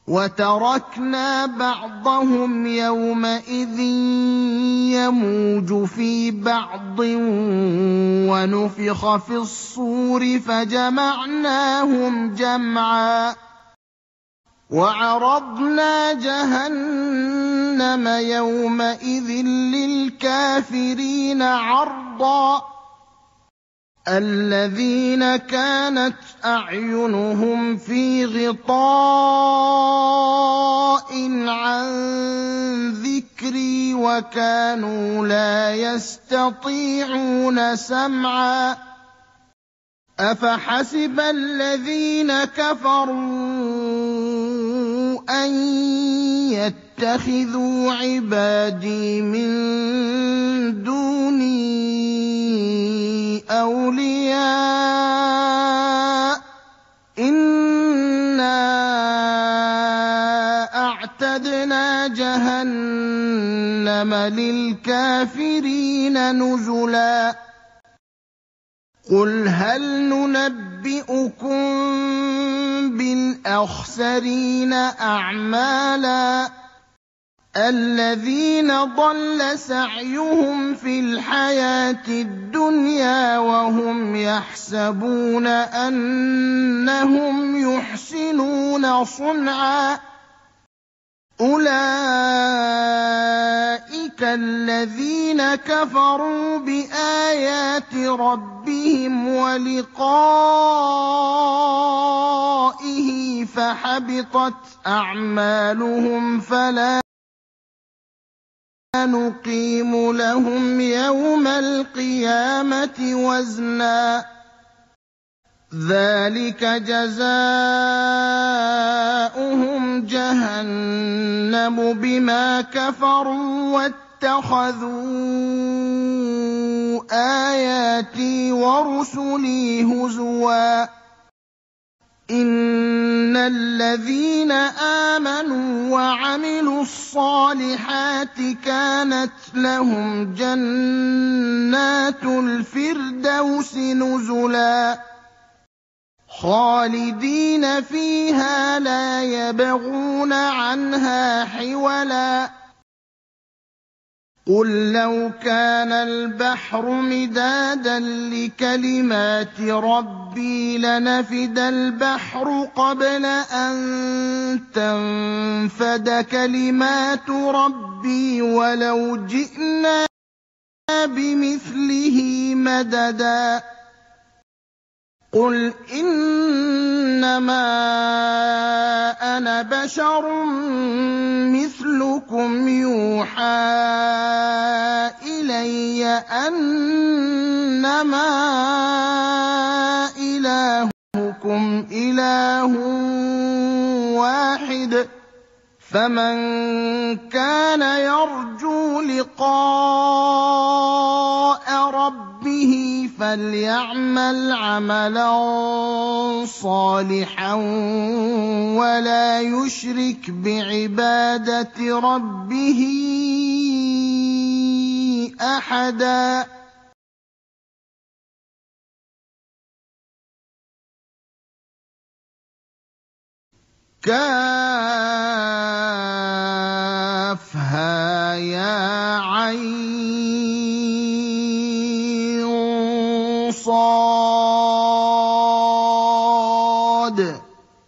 وَتَرَكْنَا بَعْضَهُمْ يَوْمَئِذٍ يَمُوجُ فِي بَعْضٍ وَنُفِخَ فِي الصُّورِ فَجَمَعْنَاهُمْ جَمْعًا وَعَرَضْنَا جَهَنَّمَ يَوْمَئِذٍ لِّلْكَافِرِينَ عَرْضًا الَّذِينَ كَانَتْ أَعْيُنُهُمْ فِي غِطَاءٍ عَن ذِكْرِي وَكَانُوا لَا يَسْتَطِيعُونَ سَمْعًا أَفَحَسِبَ الَّذِينَ كَفَرُوا أَن يَتَّخِذُوا عِبَادِي مِن دُونِي أَوْلِيَاءَ ۚ إِنَّا أَعْتَدْنَا جَهَنَّمَ لِلْكَافِرِينَ نُزُلًا قُلْ هَلْ نُنَبِّئُكُم بِالْأَخْسَرِينَ أَعْمَالًا الَّذِينَ ضَلَّ سَعْيُهُمْ فِي الْحَيَاةِ الدُّنْيَا وَهُمْ يَحْسَبُونَ أَنَّهُمْ يُحْسِنُونَ صُنْعًا أُولَٰئِكَ الَّذِينَ كَفَرُوا بِآيَاتِ رَبِّهِمْ وَلِقَائِهِ فَحَبِطَتْ أَعْمَالُهُمْ فَلَا نُقِيمُ لَهُمْ يَوْمَ الْقِيَامَةِ وَزْنًا ذَٰلِكَ جَزَاؤُهُمْ جَهَنَّمُ بِمَا كَفَرُوا وَاتَّخَذُوا آيَاتِي وَرُسُلِي هُزُوًا إِنَّ الَّذِينَ آمَنُوا وَعَمِلُوا الصَّالِحَاتِ كَانَتْ لَهُمْ جَنَّاتُ الْفِرْدَوْسِ نُزُلًا خَالِدِينَ فِيهَا لَا يَبْغُونَ عَنْهَا حِوَلًا قُل لَّوْ كَانَ الْبَحْرُ مِدَادًا لِّكَلِمَاتِ رَبِّي لَنَفِدَ الْبَحْرُ قَبْلَ أَن تَنفَدَ كَلِمَاتُ رَبِّي وَلَوْ جِئْنَا بِمِثْلِهِ مَدَدًا قُلْ إِنَّمَا أَنَا بَشَرٌ مِّثْلُكُمْ يُوحَىٰ إِلَيَّ أَنَّمَا إِلَٰهُكُمْ إِلَٰهٌ وَاحِدٌ ۖ فَمَن كَانَ يَرْجُو لِقَاءَ رَبِّهِ فَلْيَعْمَلْ عَمَلًا صَالِحًا وَلَا يُشْرِكْ بِعِبَادَةِ رَبِّهِ أَحَدًا كهيعص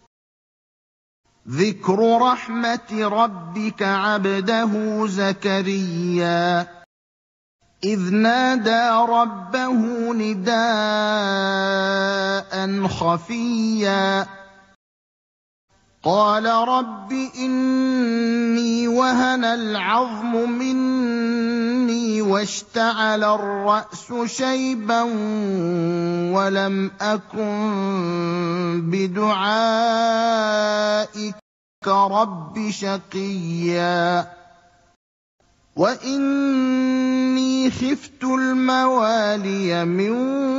ذِكْرُ رَحْمَتِ رَبِّكَ عَبْدَهُ زَكَرِيَّا إِذْ نَادَىٰ رَبَّهُ نِدَاءً خَفِيًّا قَالَ رَبِّ إِنِّي وَهَنَ الْعَظْمُ مِنِّي وَاشْتَعَلَ الرَّأْسُ شَيْبًا وَلَمْ أَكُن بِدُعَائِكَ رَبِّ شَقِيًّا وَإِنِّي خِفْتُ الْمَوَالِيَ مِن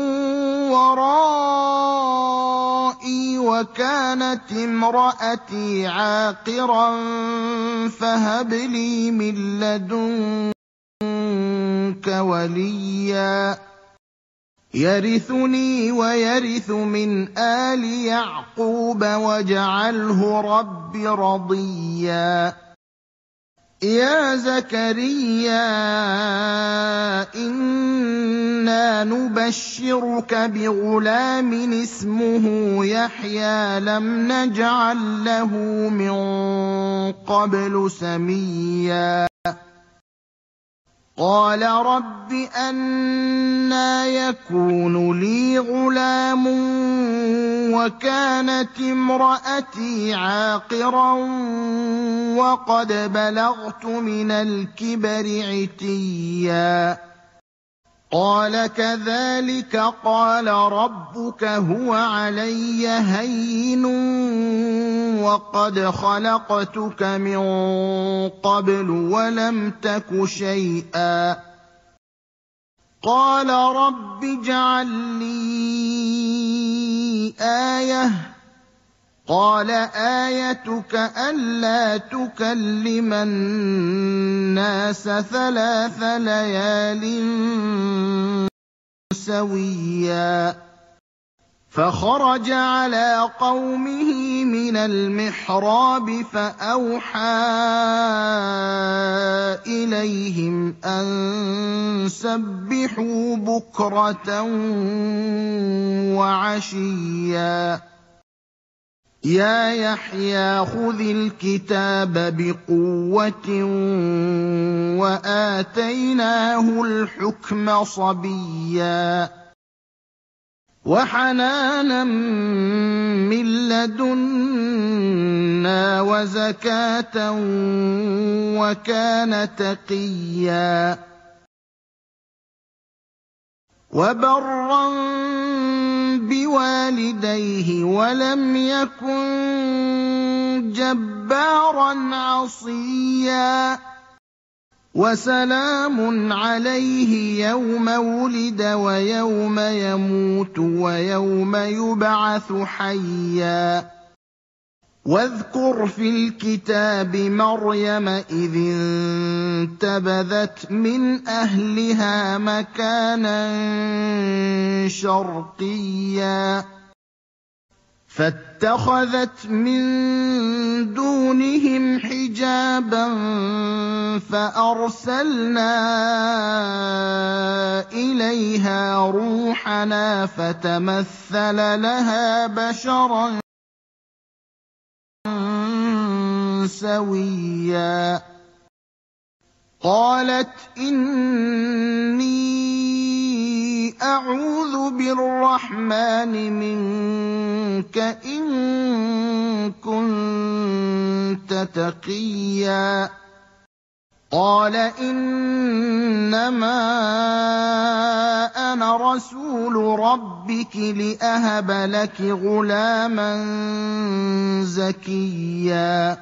وَرَائِي وَكَانَتِ امْرَأَتِي عَاقِرًا فَهَبْ لِي مِن لَّدُنكَ وَلِيًّا يَرِثُنِي وَيَرِثُ مِنْ آلِ يَعْقُوبَ وَاجْعَلْهُ رَبِّ رَضِيًّا يَا زَكَرِيَّا إِنَّا نُبَشِّرُكَ بِغُلَامٍ اسْمُهُ يَحْيَىٰ لَمْ نَجْعَل لَّهُ مِن قَبْلُ سَمِيًّا قَالَ رَبِّ أَنَّىٰ يَكُونُ لِي غُلَامٌ وَكَانَتِ امْرَأَتِي عَاقِرًا وَقَدْ بَلَغْتُ مِنَ الْكِبَرِ عِتِيًّا قَالَ كَذَٰلِكَ قَالَ رَبُّكَ هُوَ عَلَيَّ هَيِّنٌ وَقَدْ خَلَقْتُكَ مِن قَبْلُ وَلَمْ تَكُ شَيْئًا قَالَ رَبِّ اجْعَل لِّي آيَةً ۖ قَالَ آيَتُكَ أَلَّا تُكَلِّمَ النَّاسَ ثَلَاثَ لَيَالٍ سَوِيًّا فَخَرَجَ عَلَىٰ قَوْمِهِ مِنَ الْمِحْرَابِ فَأَوْحَىٰ إِلَيْهِمْ أَن سَبِّحُوا بُكْرَةً وَعَشِيًّا يَا يَحْيَىٰ خُذِ الْكِتَابَ بِقُوَّةٍ وَآتَيْنَاهُ الْحُكْمَ صَبِيًّا وَحَنَانًا مِّن لَّدُنَّا وَزَكَاةً وَكَانَ تَقِيًّا وَبَرًّا بِوَالِدَيْهِ وَلَمْ يَكُن جَبَّارًا عَصِيًّا وَسَلَامٌ عَلَيْهِ يَوْمَ وُلِدَ وَيَوْمَ يَمُوتُ وَيَوْمَ يُبْعَثُ حَيًّا وَاذْكُرْ فِي الْكِتَابِ مَرْيَمَ إِذِ انتَبَذَتْ مِنْ أَهْلِهَا مَكَانًا شَرْقِيًّا فَاتَّخَذَتْ مِن دُونِهِمْ حِجَابًا فَأَرْسَلْنَا إِلَيْهَا رُوحَنَا فَتَمَثَّلَ لَهَا بَشَرًا سَوِيًّا قَالَتْ إِنِّي أَعُوذُ بِالرَّحْمَٰنِ مِنكَ إِن كُنتَ تَقِيًّا قَالَ إِنَّمَا أَنَا رَسُولُ رَبِّكِ لِأَهَبَ لَكِ غُلَامًا زَكِيًّا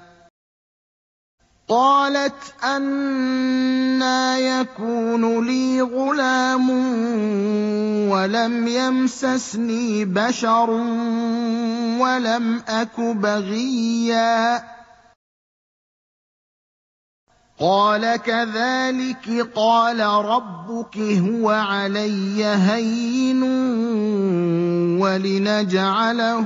قَالَتْ أَنَّىٰ يَكُونُ لِي غُلَامٌ وَلَمْ يَمْسَسْنِي بَشَرٌ وَلَمْ أَكُ بَغِيًّا قَالَ كَذَٰلِكِ قَالَ رَبُّكِ هُوَ عَلَيَّ هَيِّنٌ وَلِنَجْعَلَهُ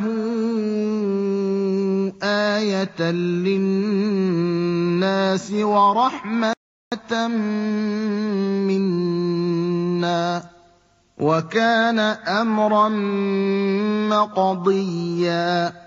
آيَةً لِّلنَّاسِ وَرَحْمَةً مِّنَّا ۚ وَكَانَ أَمْرًا مَّقْضِيًّا